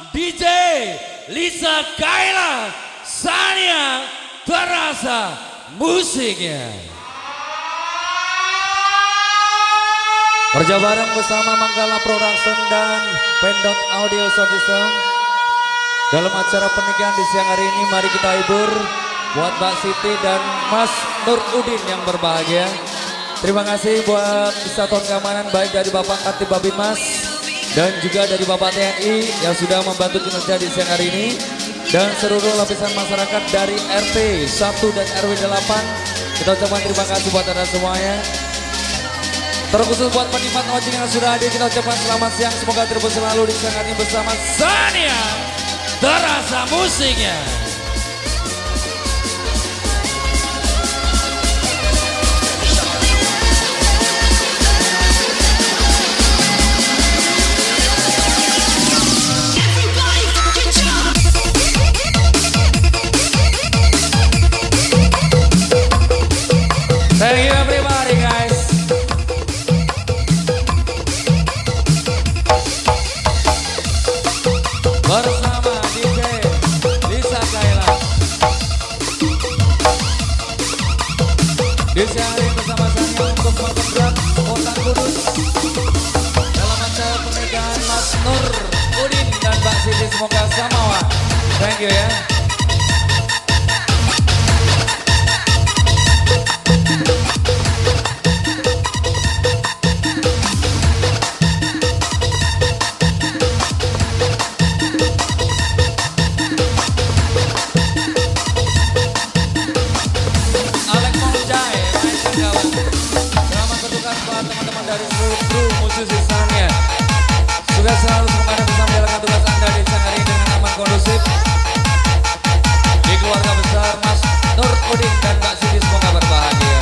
DJ Lisa Kaila Sania terasa musiknya. Kerja bareng bersama Manggala Production dan Pendot Audio Sound System dalam acara pernikahan di siang hari ini. Mari kita hibur buat Mbak Siti dan Mas Nur Udin yang berbahagia. Terima kasih buat Satuan Keamanan baik dari Bapak Katib Babinmas dan juga dari Bapak TNI yang sudah membantu kinerja di siang hari ini, dan seluruh lapisan masyarakat dari RT 1 dan RW 8. Kita ucapkan terima kasih buat anda semuanya. Terkhusus buat penikmat ojek yang sudah hadir, kita ucapkan selamat siang. Semoga terus selalu di siang hari ini bersama Sania terasa musiknya. Thank you everybody guys. Bersama DJ Lisa Kaila di siang hari bersama saya untuk menggebrak Kota Kudus dalam acara pernikahan Mas Nur Udin dan Mbak Siti. Semoga samawa. Thank you ya. Teman-teman dari seluruh kru musisi Sania, juga selalu semoga bisa menjalankan tugas anda di siang hari ini dengan aman kondusif. Di keluarga besar Mas Nur Udin dan Mbak Siti semoga berbahagia.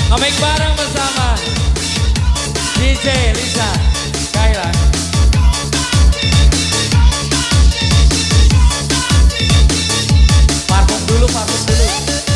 Ngomeng bareng bersama DJ Lisa Kaila. Parfum dulu, parfum dulu.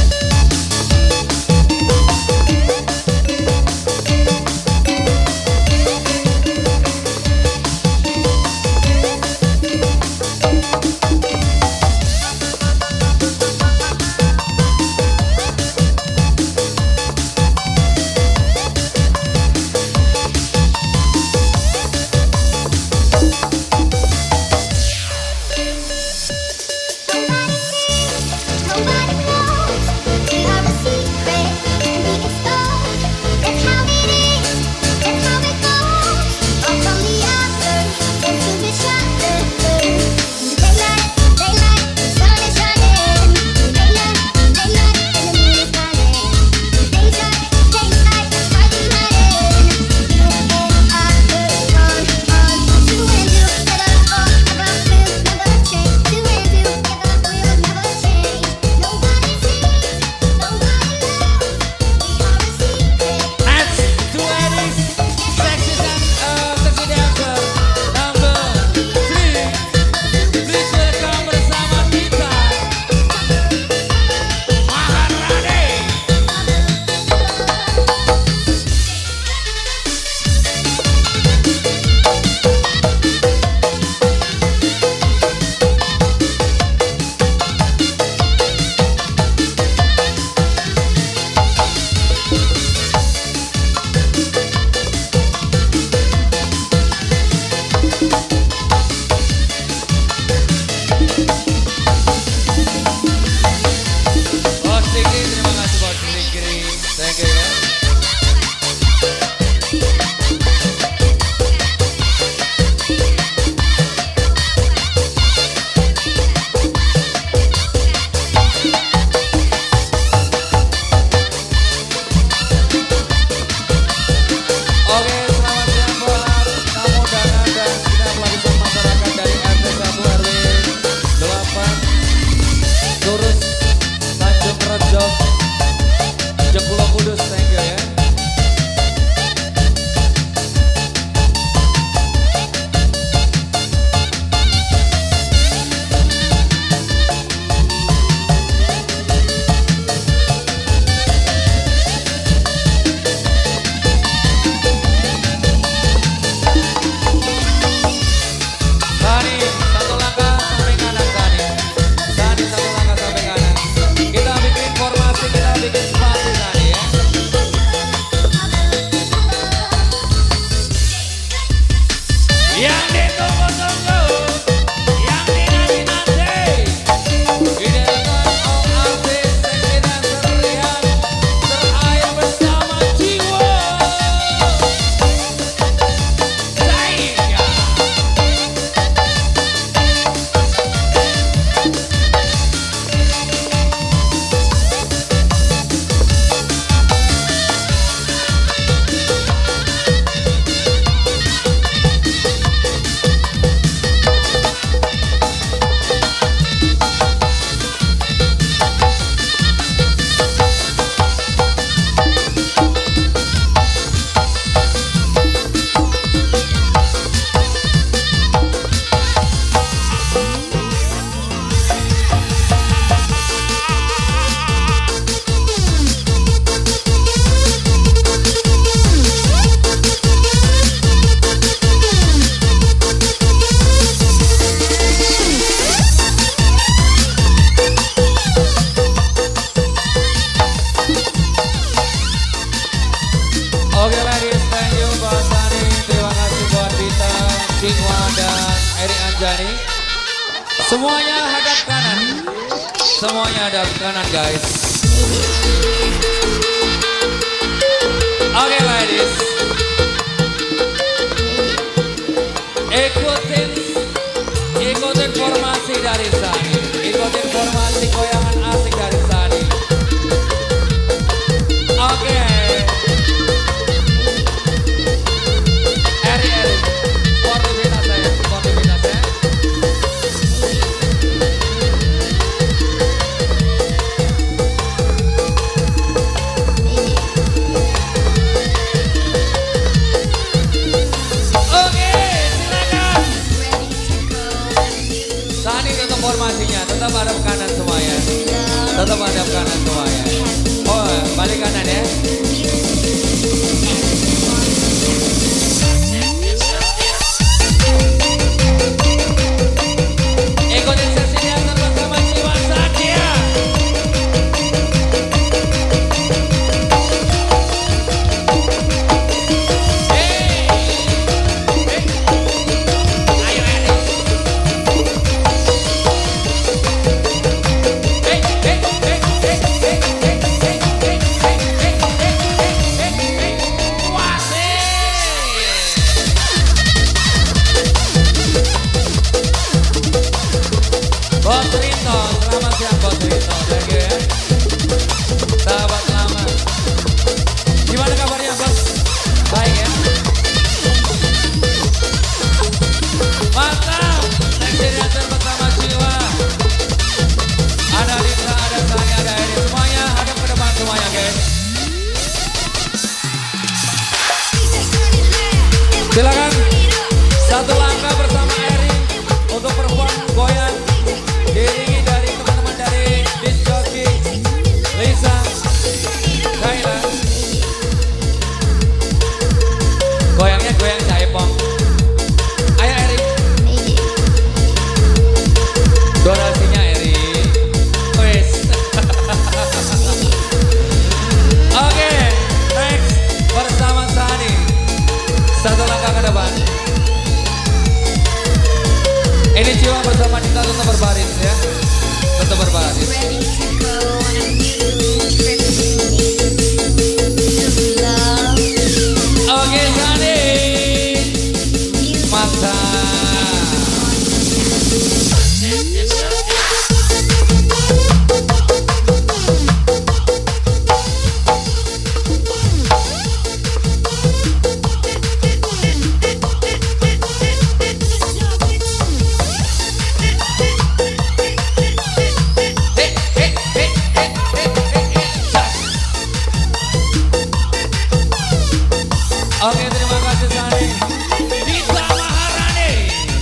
Semuanya hadap kanan. Semuanya hadap kanan, guys. Oke, ladies. Ikutin formasi dari Sani. Ikutin formasi goyangan asik dari Sani. Oke. Eri. Sportivitas ya. Silakan satu langkah bersama Eri untuk perform goyang diiringi dari teman-teman dari Disc Jockey Lisa, Kaila. Goyangnya goyang caipong. Ayo Eri. Donasinya Eri. Wes. Oke, next bersama Sani. Satu langkah ke depan. Ini jiwa bersama Dita tetap berbaris ya. Tetap berbaris. Oke Sani. Mantap. Oke, terima kasih Sani. Dita Maharani.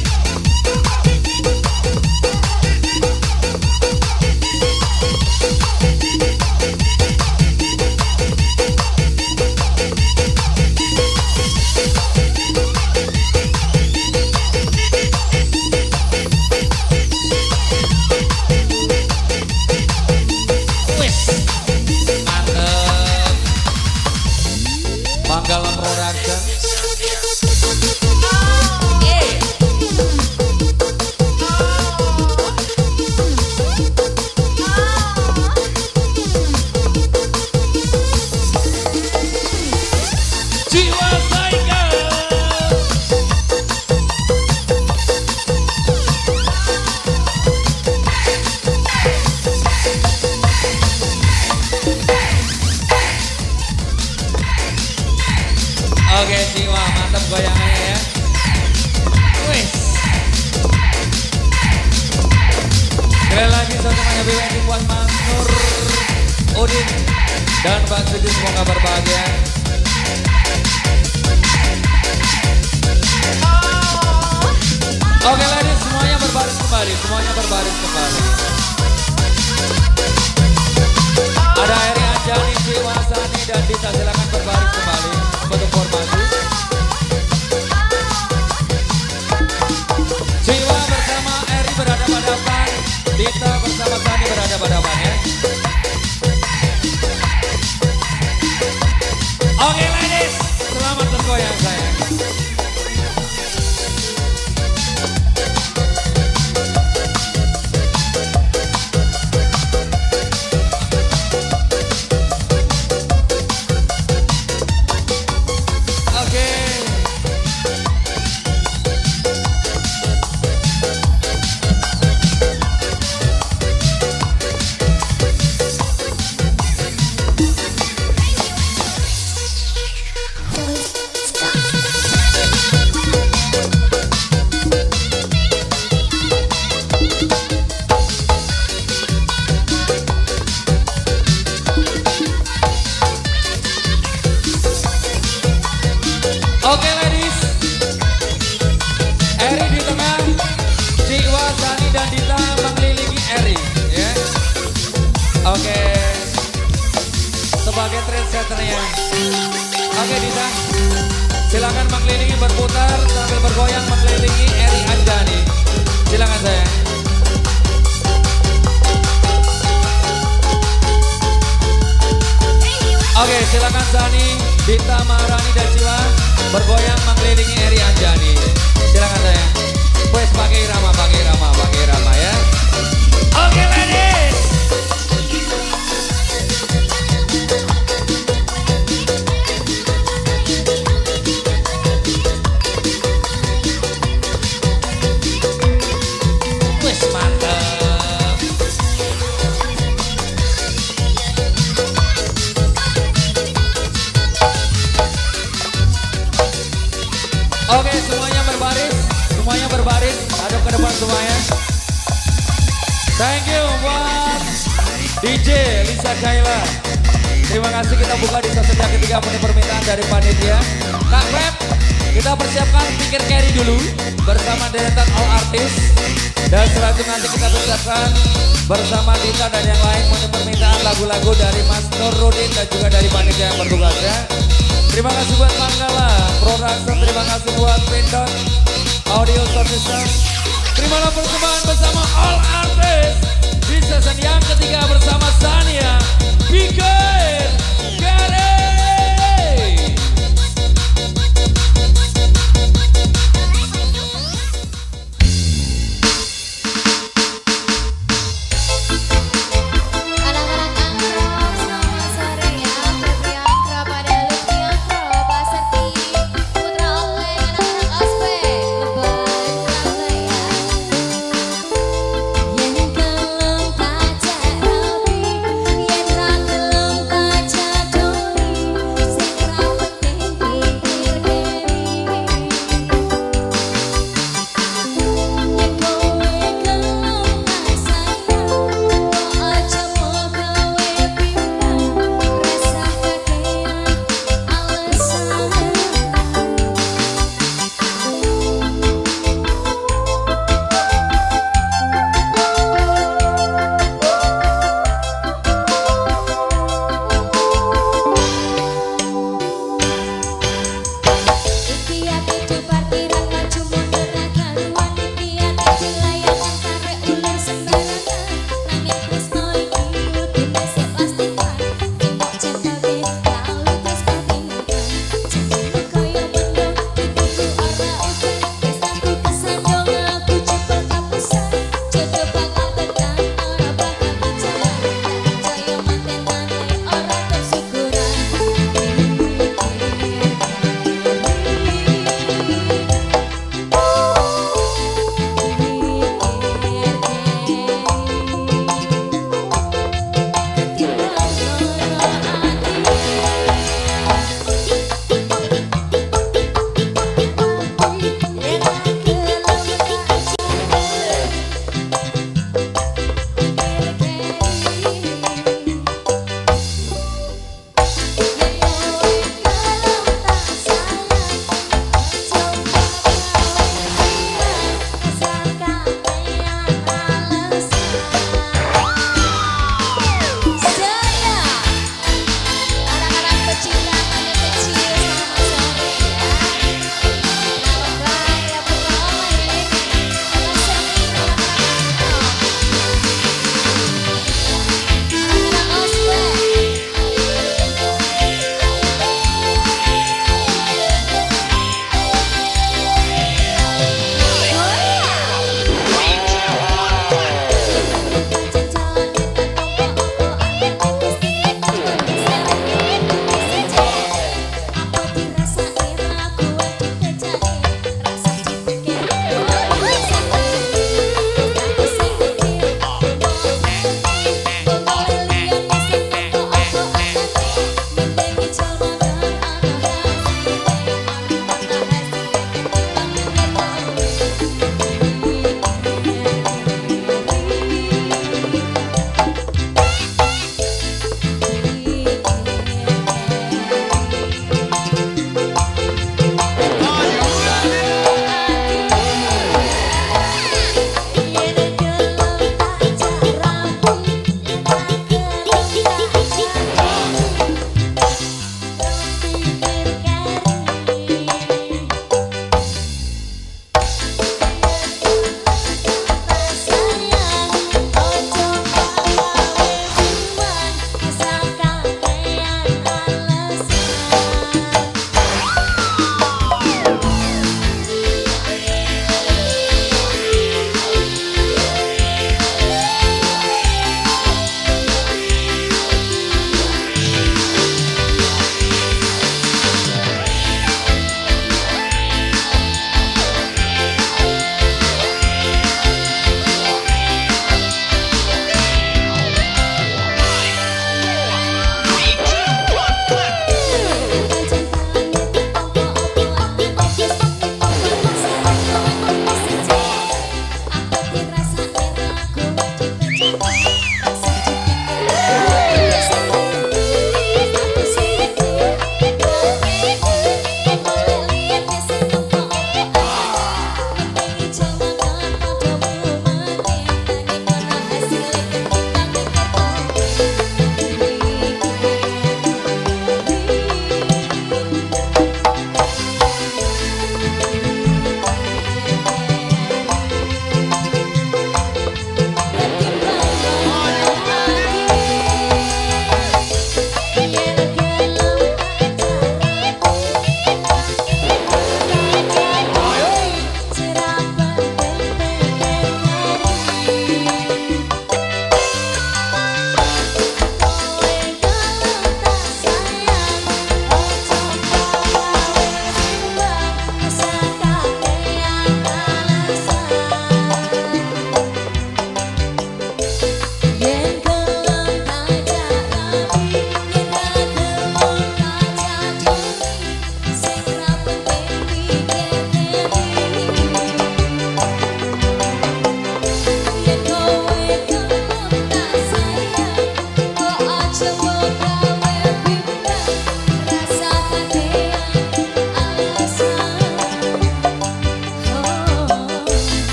Wis. Mantep. Manggala Production. Jiwa Tiger. Oke jiwa, mantap goyangannya ya. Wih. Sekali lagi semuanya BWN buat Mas Nur Udin dan Mbak Siti, semoga berbahagia. Oke lagi semuanya berbaris kembali, semuanya berbaris kembali. Ada Eri Anjani, Jiwa, Sani dan Dita, silakan berbaris kembali untuk formasi. Jiwa bersama Eri berhadapan-hadapan, Dita bersama Sani berhadapan-hadapan ya. Oke ladies, selamat bergoyang sayang. Oke ladies, Eri di tengah, Jiwa, Sani dan Dita mengelilingi Eri ya. Oke, sebagai trendsetternya. Oke Dita, silakan mengelilingi berputar sambil bergoyang mengelilingi Eri Anjani. Silakan sayang. Oke, silakan Sani, Dita Maharani dan Jiwa bergoyang mengelilingi Eri Anjani. Silakan sayang. Wes pakai irama ya. Oke ladies. Wes mantap. Oke, semuanya berbaris, hadap ke depan semuanya. Thank you buat DJ Lisa Kaila. Terima kasih, kita buka di sesi yang ketiga, penuh permintaan dari panitia. Kak Feb, Kita persiapkan pikir carry dulu bersama deretan all artist. Dan setelah itu nanti kita persiapkan bersama Dita dan yang lain memenuhi permintaan lagu-lagu dari Mas Nurudin dan juga dari panitia yang bertugas ya. Terima kasih buat Manggala Production, terima kasih buat Pendot Audio Sound System. Terimalah persembahan bersama all artist di season yang ketiga bersama Sania Pikir Carry. Yen kelem kacek rapi, yen ra kelem kacek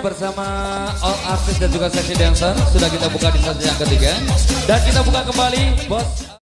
bersama all artis dan juga seksi dancer sudah kita buka di sesi yang ketiga dan kita buka kembali bos.